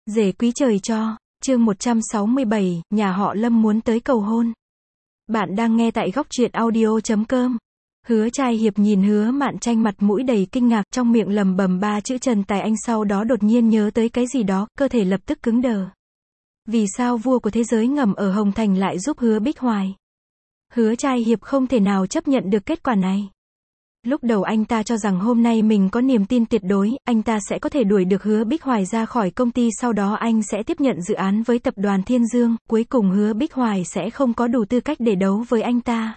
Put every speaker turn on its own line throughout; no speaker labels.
Rể quý trời cho, chương 167, nhà họ Lâm muốn tới cầu hôn. Bạn đang nghe tại góc truyện audio.com. Hứa Trai Hiệp nhìn Hứa Mạn Tranh mặt mũi đầy kinh ngạc, trong miệng lầm bầm ba chữ Trần Tài Anh, sau đó đột nhiên nhớ tới cái gì đó, cơ thể lập tức cứng đờ. Vì sao vua của thế giới ngầm ở Hồng Thành lại giúp Hứa Bích Hoài? Hứa Trai Hiệp không thể nào chấp nhận được kết quả này. Lúc đầu anh ta cho rằng hôm nay mình có niềm tin tuyệt đối, anh ta sẽ có thể đuổi được Hứa Bích Hoài ra khỏi công ty, sau đó anh sẽ tiếp nhận dự án với tập đoàn Thiên Dương, cuối cùng Hứa Bích Hoài sẽ không có đủ tư cách để đấu với anh ta.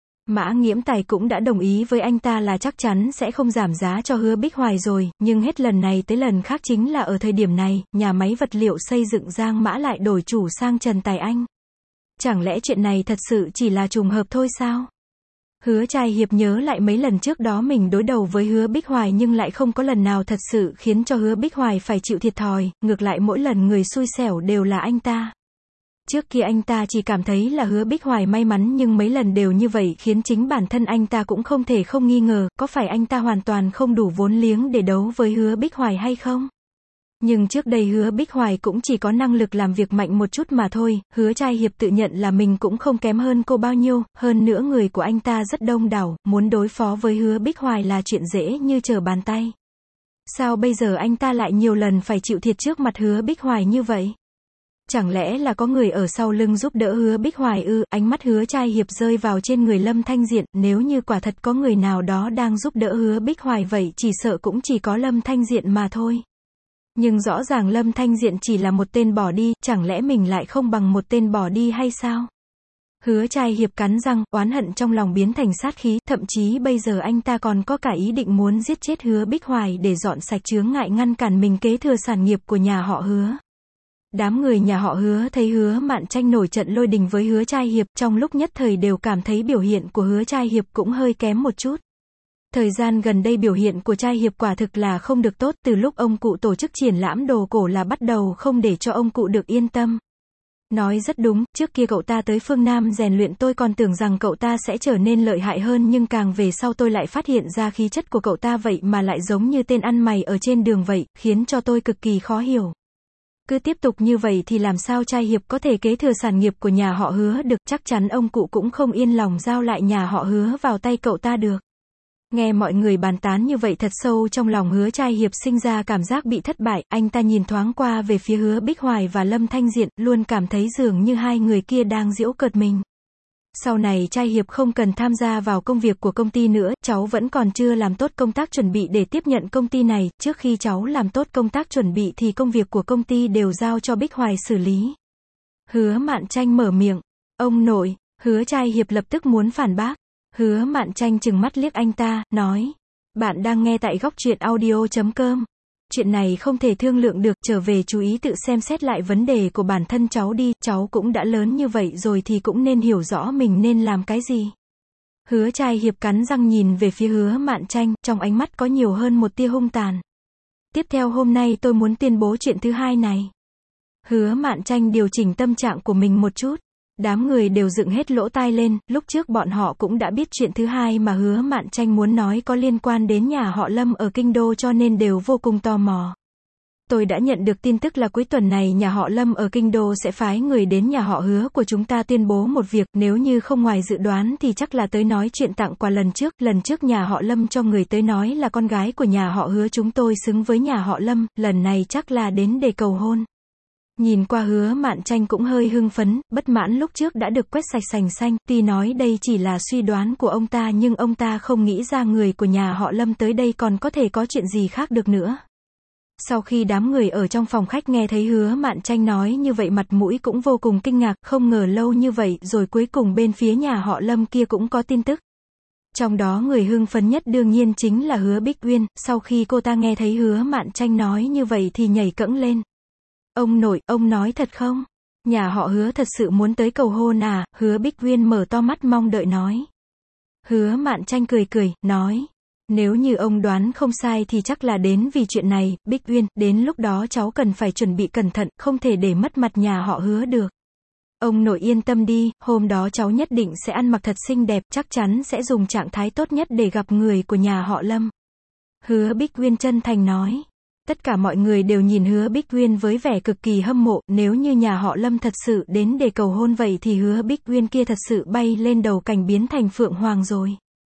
Mã Nghiễm Tài cũng đã đồng ý với anh ta là chắc chắn sẽ không giảm giá cho Hứa Bích Hoài rồi, nhưng hết lần này tới lần khác chính là ở thời điểm này, nhà máy vật liệu xây dựng Giang Mã lại đổi chủ sang Trần Tài Anh. Chẳng lẽ chuyện này thật sự chỉ là trùng hợp thôi sao? Hứa Trai Hiệp nhớ lại mấy lần trước đó mình đối đầu với Hứa Bích Hoài nhưng lại không có lần nào thật sự khiến cho Hứa Bích Hoài phải chịu thiệt thòi, ngược lại mỗi lần người xui xẻo đều là anh ta. Trước kia anh ta chỉ cảm thấy là Hứa Bích Hoài may mắn, nhưng mấy lần đều như vậy khiến chính bản thân anh ta cũng không thể không nghi ngờ, có phải anh ta hoàn toàn không đủ vốn liếng để đấu với Hứa Bích Hoài hay không? Nhưng trước đây Hứa Bích Hoài cũng chỉ có năng lực làm việc mạnh một chút mà thôi, Hứa Trai Hiệp tự nhận là mình cũng không kém hơn cô bao nhiêu, hơn nữa người của anh ta rất đông đảo, muốn đối phó với Hứa Bích Hoài là chuyện dễ như trở bàn tay. Sao bây giờ anh ta lại nhiều lần phải chịu thiệt trước mặt Hứa Bích Hoài như vậy? Chẳng lẽ là có người ở sau lưng giúp đỡ Hứa Bích Hoài ư? Ánh mắt Hứa Trai Hiệp rơi vào trên người Lâm Thanh Diện, nếu như quả thật có người nào đó đang giúp đỡ Hứa Bích Hoài vậy chỉ sợ cũng chỉ có Lâm Thanh Diện mà thôi. Nhưng rõ ràng Lâm Thanh Diện chỉ là một tên bỏ đi, chẳng lẽ mình lại không bằng một tên bỏ đi hay sao? Hứa Trai Hiệp cắn răng, oán hận trong lòng biến thành sát khí, thậm chí bây giờ anh ta còn có cả ý định muốn giết chết Hứa Bích Hoài để dọn sạch chướng ngại ngăn cản mình kế thừa sản nghiệp của nhà họ Hứa. Đám người nhà họ Hứa thấy Hứa Mạn Tranh nổi trận lôi đình với Hứa Trai Hiệp, trong lúc nhất thời đều cảm thấy biểu hiện của Hứa Trai Hiệp cũng hơi kém một chút. Thời gian gần đây biểu hiện của Trai Hiệp quả thực là không được tốt, từ lúc ông cụ tổ chức triển lãm đồ cổ là bắt đầu không để cho ông cụ được yên tâm. Nói rất đúng, trước kia cậu ta tới phương Nam rèn luyện tôi còn tưởng rằng cậu ta sẽ trở nên lợi hại hơn, nhưng càng về sau tôi lại phát hiện ra khí chất của cậu ta vậy mà lại giống như tên ăn mày ở trên đường vậy, khiến cho tôi cực kỳ khó hiểu. Cứ tiếp tục như vậy thì làm sao Trai Hiệp có thể kế thừa sản nghiệp của nhà họ Hứa được, chắc chắn ông cụ cũng không yên lòng giao lại nhà họ Hứa vào tay cậu ta được. Nghe mọi người bàn tán như vậy, thật sâu trong lòng Hứa Trai Hiệp sinh ra cảm giác bị thất bại, anh ta nhìn thoáng qua về phía Hứa Bích Hoài và Lâm Thanh Diện, luôn cảm thấy dường như hai người kia đang giễu cợt mình. Sau này Trai Hiệp không cần tham gia vào công việc của công ty nữa, cháu vẫn còn chưa làm tốt công tác chuẩn bị để tiếp nhận công ty này, trước khi cháu làm tốt công tác chuẩn bị thì công việc của công ty đều giao cho Bích Hoài xử lý. Hứa Mạn Tranh mở miệng, ông nội. Hứa Trai Hiệp lập tức muốn phản bác. Hứa Mạn Tranh trừng mắt liếc anh ta, nói, bạn đang nghe tại góc truyện audio.com. Chuyện này không thể thương lượng được, trở về chú ý tự xem xét lại vấn đề của bản thân cháu đi, cháu cũng đã lớn như vậy rồi thì cũng nên hiểu rõ mình nên làm cái gì. Hứa Trai Hiệp cắn răng nhìn về phía Hứa Mạn Tranh, trong ánh mắt có nhiều hơn một tia hung tàn. Tiếp theo hôm nay tôi muốn tuyên bố chuyện thứ hai này. Hứa Mạn Tranh điều chỉnh tâm trạng của mình một chút. Đám người đều dựng hết lỗ tai lên, lúc trước bọn họ cũng đã biết chuyện thứ hai mà Hứa Mạn Tranh muốn nói có liên quan đến nhà họ Lâm ở Kinh Đô, cho nên đều vô cùng tò mò. Tôi đã nhận được tin tức là cuối tuần này nhà họ Lâm ở Kinh Đô sẽ phái người đến nhà họ Hứa của chúng ta tuyên bố một việc, nếu như không ngoài dự đoán thì chắc là tới nói chuyện tặng quà lần trước nhà họ Lâm cho người tới nói là con gái của nhà họ Hứa chúng tôi xứng với nhà họ Lâm, lần này chắc là đến để cầu hôn. Nhìn qua Hứa Mạn Tranh cũng hơi hưng phấn, bất mãn lúc trước đã được quét sạch sành xanh, tuy nói đây chỉ là suy đoán của ông ta nhưng ông ta không nghĩ ra người của nhà họ Lâm tới đây còn có thể có chuyện gì khác được nữa. Sau khi đám người ở trong phòng khách nghe thấy Hứa Mạn Tranh nói như vậy, mặt mũi cũng vô cùng kinh ngạc, không ngờ lâu như vậy rồi cuối cùng bên phía nhà họ Lâm kia cũng có tin tức. Trong đó người hưng phấn nhất đương nhiên chính là Hứa Bích Uyên, sau khi cô ta nghe thấy Hứa Mạn Tranh nói như vậy thì nhảy cẫng lên. Ông nội, ông nói thật không? Nhà họ Hứa thật sự muốn tới cầu hôn à? Hứa Bích Uyên mở to mắt mong đợi nói. Hứa Mạn Tranh cười cười, nói. Nếu như ông đoán không sai thì chắc là đến vì chuyện này, Bích Uyên, đến lúc đó cháu cần phải chuẩn bị cẩn thận, không thể để mất mặt nhà họ Hứa được. Ông nội yên tâm đi, hôm đó cháu nhất định sẽ ăn mặc thật xinh đẹp, chắc chắn sẽ dùng trạng thái tốt nhất để gặp người của nhà họ Lâm. Hứa Bích Uyên chân thành nói. Tất cả mọi người đều nhìn Hứa Bích Uyên với vẻ cực kỳ hâm mộ, nếu như nhà họ Lâm thật sự đến để cầu hôn vậy thì Hứa Bích Uyên kia thật sự bay lên đầu cành biến thành phượng hoàng rồi.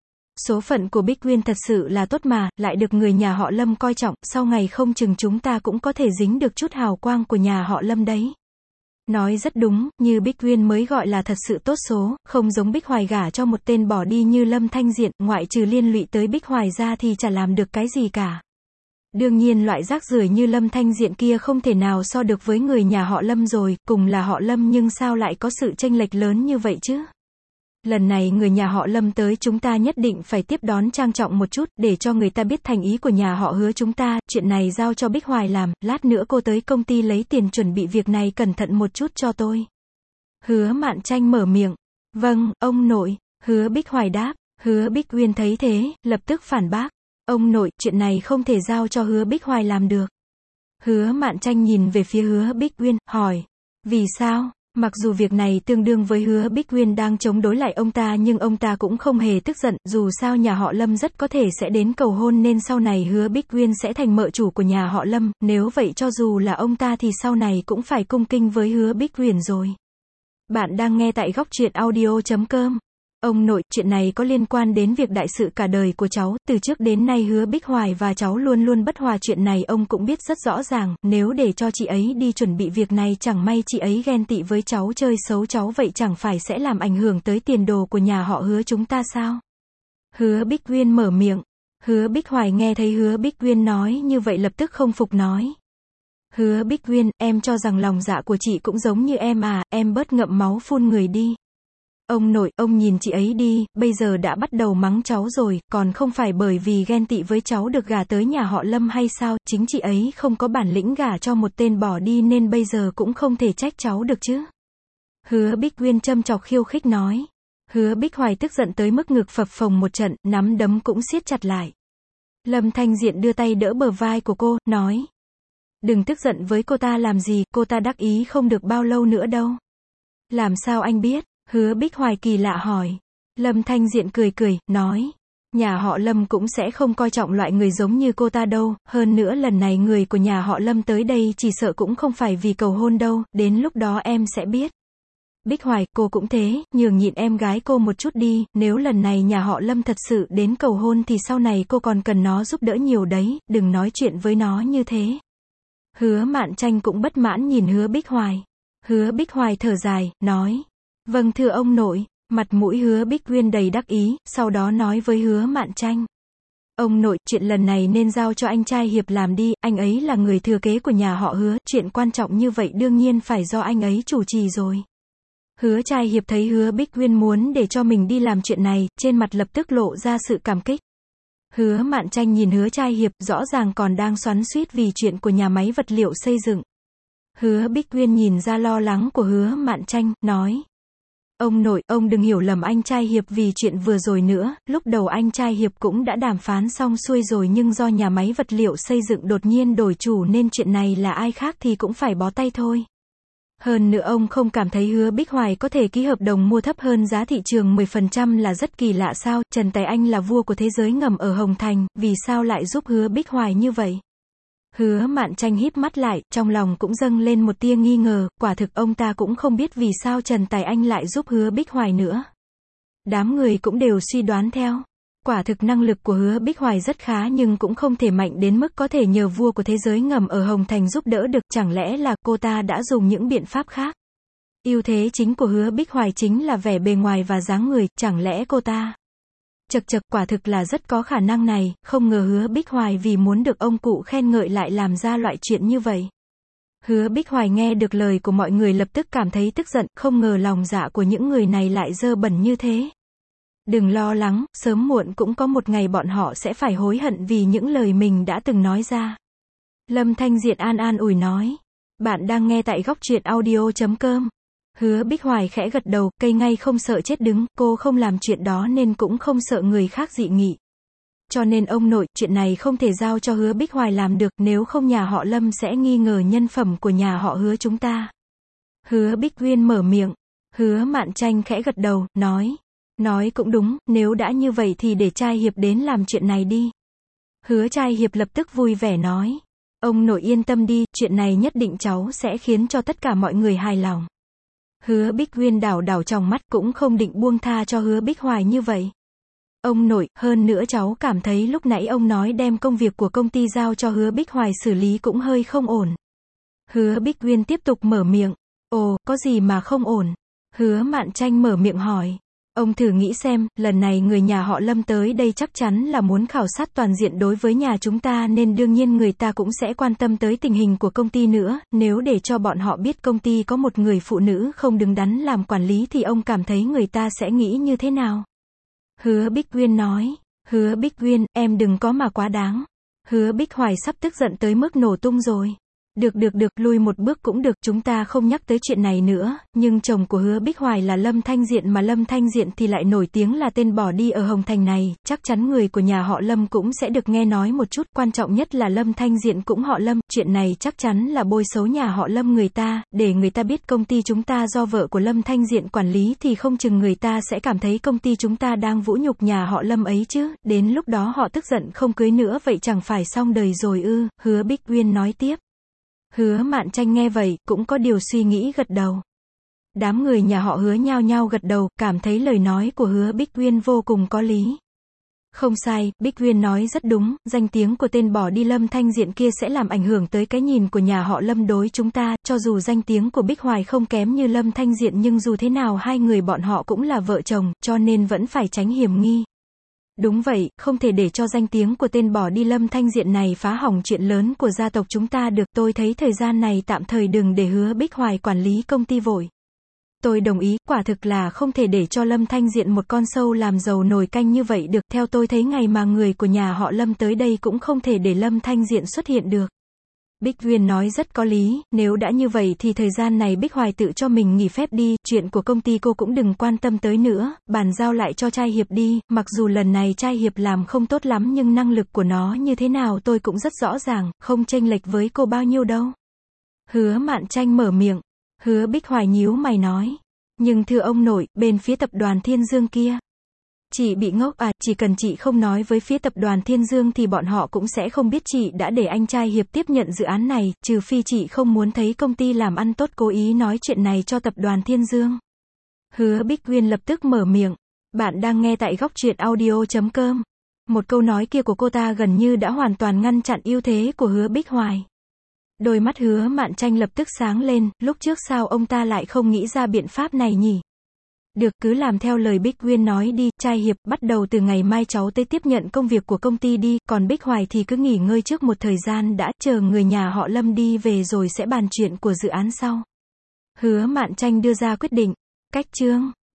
Số phận của Bích Uyên thật sự là tốt mà, lại được người nhà họ Lâm coi trọng, sau ngày không chừng chúng ta cũng có thể dính được chút hào quang của nhà họ Lâm đấy. Nói rất đúng, như Bích Uyên mới gọi là thật sự tốt số, không giống Bích Hoài gả cho một tên bỏ đi như Lâm Thanh Diện, ngoại trừ liên lụy tới Bích Hoài ra thì chả làm được cái gì cả. Đương nhiên loại rác rưởi như Lâm Thanh Diện kia không thể nào so được với người nhà họ Lâm rồi, cùng là họ Lâm nhưng sao lại có sự chênh lệch lớn như vậy chứ? Lần này người nhà họ Lâm tới chúng ta nhất định phải tiếp đón trang trọng một chút, để cho người ta biết thành ý của nhà họ Hứa chúng ta, chuyện này giao cho Bích Hoài làm, lát nữa cô tới công ty lấy tiền chuẩn bị việc này cẩn thận một chút cho tôi. Hứa Mạn Tranh mở miệng. Vâng, ông nội. Hứa Bích Hoài đáp. Hứa Bích Uyên thấy thế, lập tức phản bác. Ông nội, chuyện này không thể giao cho Hứa Bích Hoài làm được. Hứa Mạn Tranh nhìn về phía Hứa Bích Uyên, hỏi. Vì sao? Mặc dù việc này tương đương với Hứa Bích Uyên đang chống đối lại ông ta nhưng ông ta cũng không hề tức giận, dù sao nhà họ Lâm rất có thể sẽ đến cầu hôn nên sau này Hứa Bích Uyên sẽ thành mợ chủ của nhà họ Lâm, nếu vậy cho dù là ông ta thì sau này cũng phải cung kính với Hứa Bích Uyên rồi. Bạn đang nghe tại góc truyện audio.com. Ông nội, chuyện này có liên quan đến việc đại sự cả đời của cháu, từ trước đến nay Hứa Bích Hoài và cháu luôn luôn bất hòa, chuyện này ông cũng biết rất rõ ràng, nếu để cho chị ấy đi chuẩn bị việc này chẳng may chị ấy ghen tị với cháu chơi xấu cháu vậy chẳng phải sẽ làm ảnh hưởng tới tiền đồ của nhà họ Hứa chúng ta sao? Hứa Bích Uyên mở miệng. Hứa Bích Hoài nghe thấy Hứa Bích Uyên nói như vậy lập tức không phục nói. Hứa Bích Uyên, em cho rằng lòng dạ của chị cũng giống như em à, em bớt ngậm máu phun người đi. Ông nội, ông nhìn chị ấy đi, bây giờ đã bắt đầu mắng cháu rồi, còn không phải bởi vì ghen tị với cháu được gả tới nhà họ Lâm hay sao, chính chị ấy không có bản lĩnh gả cho một tên bỏ đi nên bây giờ cũng không thể trách cháu được chứ. Hứa Bích Uyên châm chọc khiêu khích nói. Hứa Bích Hoài tức giận tới mức ngực phập phồng một trận, nắm đấm cũng siết chặt lại. Lâm Thanh Diện đưa tay đỡ bờ vai của cô, nói. Đừng tức giận với cô ta làm gì, cô ta đắc ý không được bao lâu nữa đâu. Làm sao anh biết? Hứa Bích Hoài kỳ lạ hỏi. Lâm Thanh Diện cười cười, nói. Nhà họ Lâm cũng sẽ không coi trọng loại người giống như cô ta đâu, hơn nữa lần này người của nhà họ Lâm tới đây chỉ sợ cũng không phải vì cầu hôn đâu, đến lúc đó em sẽ biết. Bích Hoài, cô cũng thế, nhường nhịn em gái cô một chút đi, nếu lần này nhà họ Lâm thật sự đến cầu hôn thì sau này cô còn cần nó giúp đỡ nhiều đấy, đừng nói chuyện với nó như thế. Hứa Mạn Tranh cũng bất mãn nhìn Hứa Bích Hoài. Hứa Bích Hoài thở dài, nói. Vâng thưa ông nội, mặt mũi Hứa Bích Uyên đầy đắc ý, sau đó nói với Hứa Mạn Tranh. Ông nội, chuyện lần này nên giao cho anh trai Hiệp làm đi, anh ấy là người thừa kế của nhà họ Hứa, chuyện quan trọng như vậy đương nhiên phải do anh ấy chủ trì rồi. Hứa trai Hiệp thấy Hứa Bích Uyên muốn để cho mình đi làm chuyện này, trên mặt lập tức lộ ra sự cảm kích. Hứa Mạn Tranh nhìn Hứa trai Hiệp, rõ ràng còn đang xoắn xuýt vì chuyện của nhà máy vật liệu xây dựng. Hứa Bích Uyên nhìn ra lo lắng của Hứa Mạn Tranh, nói. Ông nội, ông đừng hiểu lầm anh trai Hiệp vì chuyện vừa rồi nữa, lúc đầu anh trai Hiệp cũng đã đàm phán xong xuôi rồi nhưng do nhà máy vật liệu xây dựng đột nhiên đổi chủ nên chuyện này là ai khác thì cũng phải bó tay thôi. Hơn nữa ông không cảm thấy Hứa Bích Hoài có thể ký hợp đồng mua thấp hơn giá thị trường 10% là rất kỳ lạ sao, Trần Tài Anh là vua của thế giới ngầm ở Hồng Thành, vì sao lại giúp Hứa Bích Hoài như vậy? Hứa Mạn Tranh híp mắt lại, trong lòng cũng dâng lên một tia nghi ngờ, quả thực ông ta cũng không biết vì sao Trần Tài Anh lại giúp Hứa Bích Hoài nữa. Đám người cũng đều suy đoán theo. Quả thực năng lực của Hứa Bích Hoài rất khá nhưng cũng không thể mạnh đến mức có thể nhờ vua của thế giới ngầm ở Hồng Thành giúp đỡ được, chẳng lẽ là cô ta đã dùng những biện pháp khác? Ưu thế chính của Hứa Bích Hoài chính là vẻ bề ngoài và dáng người, chẳng lẽ cô ta... Chật chật, quả thực là rất có khả năng này, không ngờ Hứa Bích Hoài vì muốn được ông cụ khen ngợi lại làm ra loại chuyện như vậy. Hứa Bích Hoài nghe được lời của mọi người lập tức cảm thấy tức giận, không ngờ lòng dạ của những người này lại dơ bẩn như thế. Đừng lo lắng, sớm muộn cũng có một ngày bọn họ sẽ phải hối hận vì những lời mình đã từng nói ra. Lâm Thanh Diện an ủi nói. Bạn đang nghe tại góc truyện audio.com. Hứa Bích Hoài khẽ gật đầu, cây ngay không sợ chết đứng, cô không làm chuyện đó nên cũng không sợ người khác dị nghị. Cho nên ông nội, chuyện này không thể giao cho Hứa Bích Hoài làm được, nếu không nhà họ Lâm sẽ nghi ngờ nhân phẩm của nhà họ Hứa chúng ta. Hứa Bích Uyên mở miệng. Hứa Mạn Tranh khẽ gật đầu, nói. Nói cũng đúng, nếu đã như vậy thì để trai Hiệp đến làm chuyện này đi. Hứa trai Hiệp lập tức vui vẻ nói. Ông nội yên tâm đi, chuyện này nhất định cháu sẽ khiến cho tất cả mọi người hài lòng. Hứa Bích Uyên đảo đảo tròng mắt cũng không định buông tha cho Hứa Bích Hoài như vậy. Ông nội, hơn nữa cháu cảm thấy lúc nãy ông nói đem công việc của công ty giao cho Hứa Bích Hoài xử lý cũng hơi không ổn. Hứa Bích Uyên tiếp tục mở miệng. Ồ, có gì mà không ổn? Hứa Mạn Tranh mở miệng hỏi. Ông thử nghĩ xem, lần này người nhà họ Lâm tới đây chắc chắn là muốn khảo sát toàn diện đối với nhà chúng ta nên đương nhiên người ta cũng sẽ quan tâm tới tình hình của công ty nữa, nếu để cho bọn họ biết công ty có một người phụ nữ không đứng đắn làm quản lý thì ông cảm thấy người ta sẽ nghĩ như thế nào? Hứa Bích Uyên nói. Hứa Bích Uyên, em đừng có mà quá đáng. Hứa Bích Hoài sắp tức giận tới mức nổ tung rồi. Được, lùi một bước cũng được, chúng ta không nhắc tới chuyện này nữa, nhưng chồng của Hứa Bích Hoài là Lâm Thanh Diện mà Lâm Thanh Diện thì lại nổi tiếng là tên bỏ đi ở Hồng Thành này, chắc chắn người của nhà họ Lâm cũng sẽ được nghe nói một chút, quan trọng nhất là Lâm Thanh Diện cũng họ Lâm, chuyện này chắc chắn là bôi xấu nhà họ Lâm người ta, để người ta biết công ty chúng ta do vợ của Lâm Thanh Diện quản lý thì không chừng người ta sẽ cảm thấy công ty chúng ta đang vũ nhục nhà họ Lâm ấy chứ, đến lúc đó họ tức giận không cưới nữa vậy chẳng phải xong đời rồi ư? Hứa Bích Uyên nói tiếp. Hứa Mạn Tranh nghe vậy, cũng có điều suy nghĩ gật đầu. Đám người nhà họ Hứa nhao nhao gật đầu, cảm thấy lời nói của Hứa Bích Uyên vô cùng có lý. Không sai, Bích Uyên nói rất đúng, danh tiếng của tên bỏ đi Lâm Thanh Diện kia sẽ làm ảnh hưởng tới cái nhìn của nhà họ Lâm đối chúng ta, cho dù danh tiếng của Bích Hoài không kém như Lâm Thanh Diện nhưng dù thế nào hai người bọn họ cũng là vợ chồng, cho nên vẫn phải tránh hiểm nghi. Đúng vậy, không thể để cho danh tiếng của tên bỏ đi Lâm Thanh Diện này phá hỏng chuyện lớn của gia tộc chúng ta được, tôi thấy thời gian này tạm thời đừng để Hứa Bích Hoài quản lý công ty vội. Tôi đồng ý, quả thực là không thể để cho Lâm Thanh Diện một con sâu làm dầu nồi canh như vậy được, theo tôi thấy ngày mà người của nhà họ Lâm tới đây cũng không thể để Lâm Thanh Diện xuất hiện được. Bích Uyên nói rất có lý, nếu đã như vậy thì thời gian này Bích Hoài tự cho mình nghỉ phép đi, chuyện của công ty cô cũng đừng quan tâm tới nữa, bàn giao lại cho trai Hiệp đi, mặc dù lần này trai Hiệp làm không tốt lắm nhưng năng lực của nó như thế nào tôi cũng rất rõ ràng, không chênh lệch với cô bao nhiêu đâu. Hứa Mạn Tranh mở miệng. Hứa Bích Hoài nhíu mày nói. Nhưng thưa ông nội, bên phía tập đoàn Thiên Dương kia. Chị bị ngốc à, chỉ cần chị không nói với phía tập đoàn Thiên Dương thì bọn họ cũng sẽ không biết chị đã để anh trai Hiệp tiếp nhận dự án này, trừ phi chị không muốn thấy công ty làm ăn tốt cố ý nói chuyện này cho tập đoàn Thiên Dương. Hứa Bích Uyên lập tức mở miệng. Bạn đang nghe tại Góc Truyện Audio.com. Một câu nói kia của cô ta gần như đã hoàn toàn ngăn chặn ưu thế của Hứa Bích Hoài. Đôi mắt Hứa Mạn Tranh lập tức sáng lên, lúc trước sao ông ta lại không nghĩ ra biện pháp này nhỉ? Được, cứ làm theo lời Bích Uyên nói đi, trai Hiệp, bắt đầu từ ngày mai cháu tới tiếp nhận công việc của công ty đi, còn Bích Hoài thì cứ nghỉ ngơi trước một thời gian đã, chờ người nhà họ Lâm đi về rồi sẽ bàn chuyện của dự án sau. Hứa Mạn Tranh đưa ra quyết định. Cách chương